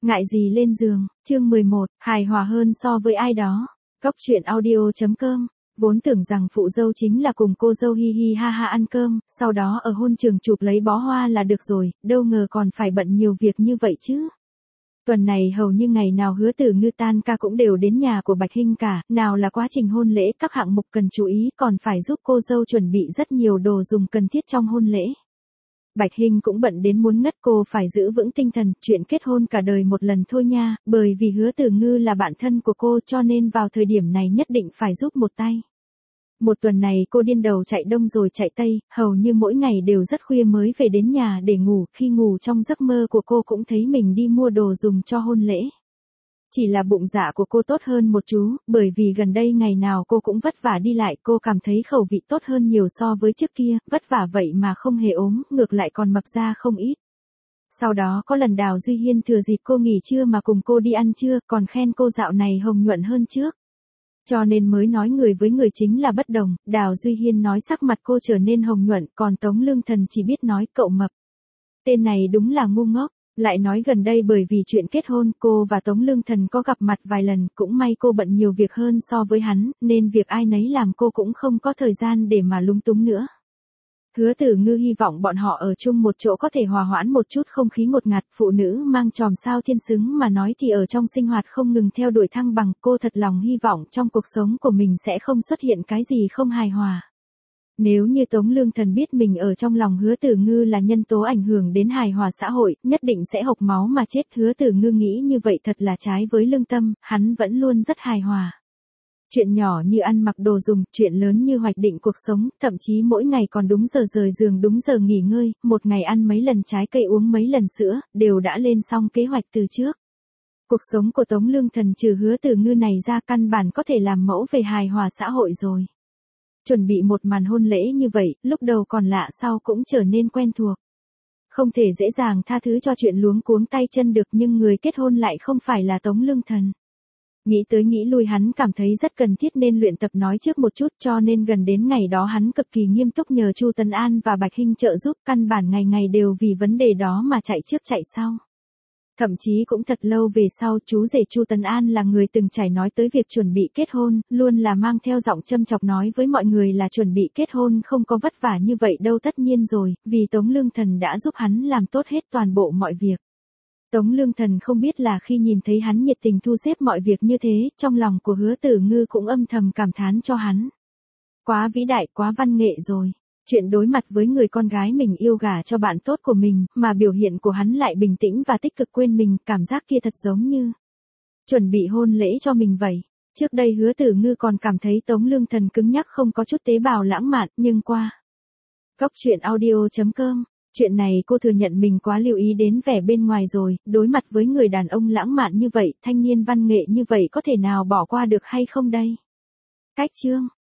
Ngại gì lên giường, chương 11, hài hòa hơn so với ai đó. Cóc truyện audio.com. Vốn tưởng rằng phụ dâu chính là cùng cô dâu hi hi ha ha ăn cơm, sau đó ở hôn trường chụp lấy bó hoa là được rồi, đâu ngờ còn phải bận nhiều việc như vậy chứ. Tuần này hầu như ngày nào Hứa Tử Ngư tan ca cũng đều đến nhà của Bạch Hinh cả, nào là quá trình hôn lễ các hạng mục cần chú ý, còn phải giúp cô dâu chuẩn bị rất nhiều đồ dùng cần thiết trong hôn lễ. Bạch Hinh cũng bận đến muốn ngất, cô phải giữ vững tinh thần, chuyện kết hôn cả đời một lần thôi nha, bởi vì Hứa Tử Ngư là bạn thân của cô cho nên vào thời điểm này nhất định phải giúp một tay. Một tuần này cô điên đầu chạy đông rồi chạy tây, hầu như mỗi ngày đều rất khuya mới về đến nhà để ngủ, khi ngủ trong giấc mơ của cô cũng thấy mình đi mua đồ dùng cho hôn lễ. Chỉ là bụng dạ của cô tốt hơn một chú, bởi vì gần đây ngày nào cô cũng vất vả đi lại, cô cảm thấy khẩu vị tốt hơn nhiều so với trước kia, vất vả vậy mà không hề ốm, ngược lại còn mập ra không ít. Sau đó có lần Đào Duy Hiên thừa dịp cô nghỉ trưa mà cùng cô đi ăn trưa, còn khen cô dạo này hồng nhuận hơn trước. Cho nên mới nói người với người chính là bất đồng, Đào Duy Hiên nói sắc mặt cô trở nên hồng nhuận, còn Tống Lương Thần chỉ biết nói cậu mập. Tên này đúng là ngu ngốc. Lại nói gần đây bởi vì chuyện kết hôn, cô và Tống Lương Thần có gặp mặt vài lần, cũng may cô bận nhiều việc hơn so với hắn, nên việc ai nấy làm cô cũng không có thời gian để mà lúng túng nữa. Hứa Tử Ngư hy vọng bọn họ ở chung một chỗ có thể hòa hoãn một chút không khí ngột ngạt, phụ nữ mang chòm sao thiên xứng mà nói thì ở trong sinh hoạt không ngừng theo đuổi thăng bằng, cô thật lòng hy vọng trong cuộc sống của mình sẽ không xuất hiện cái gì không hài hòa. Nếu như Tống Lương Thần biết mình ở trong lòng Hứa Tử Ngư là nhân tố ảnh hưởng đến hài hòa xã hội, nhất định sẽ hộc máu mà chết. Hứa Tử Ngư nghĩ như vậy thật là trái với lương tâm, hắn vẫn luôn rất hài hòa. Chuyện nhỏ như ăn mặc đồ dùng, chuyện lớn như hoạch định cuộc sống, thậm chí mỗi ngày còn đúng giờ rời giường đúng giờ nghỉ ngơi, một ngày ăn mấy lần trái cây uống mấy lần sữa, đều đã lên xong kế hoạch từ trước. Cuộc sống của Tống Lương Thần trừ Hứa Tử Ngư này ra căn bản có thể làm mẫu về hài hòa xã hội rồi. Chuẩn bị một màn hôn lễ như vậy, lúc đầu còn lạ sau cũng trở nên quen thuộc. Không thể dễ dàng tha thứ cho chuyện luống cuống tay chân được, nhưng người kết hôn lại không phải là Tống Lương Thần. Nghĩ tới nghĩ lui hắn cảm thấy rất cần thiết nên luyện tập nói trước một chút, cho nên gần đến ngày đó hắn cực kỳ nghiêm túc nhờ Chu Tấn An và Bạch Hinh trợ giúp, căn bản ngày ngày đều vì vấn đề đó mà chạy trước chạy sau. Thậm chí cũng thật lâu về sau, chú rể Chu Tấn An là người từng trải nói tới việc chuẩn bị kết hôn, luôn là mang theo giọng châm chọc nói với mọi người là chuẩn bị kết hôn không có vất vả như vậy đâu. Tất nhiên rồi, vì Tống Lương Thần đã giúp hắn làm tốt hết toàn bộ mọi việc. Tống Lương Thần không biết là khi nhìn thấy hắn nhiệt tình thu xếp mọi việc như thế, trong lòng của Hứa Tử Ngư cũng âm thầm cảm thán cho hắn. Quá vĩ đại, quá văn nghệ rồi. Chuyện đối mặt với người con gái mình yêu gả cho bạn tốt của mình, mà biểu hiện của hắn lại bình tĩnh và tích cực quên mình, cảm giác kia thật giống như chuẩn bị hôn lễ cho mình vậy. Trước đây Hứa Tử Ngư còn cảm thấy Tống Lương Thần cứng nhắc không có chút tế bào lãng mạn, nhưng qua Cóc truyện audio.com, chuyện này cô thừa nhận mình quá lưu ý đến vẻ bên ngoài rồi, đối mặt với người đàn ông lãng mạn như vậy, thanh niên văn nghệ như vậy có thể nào bỏ qua được hay không đây? Cách chương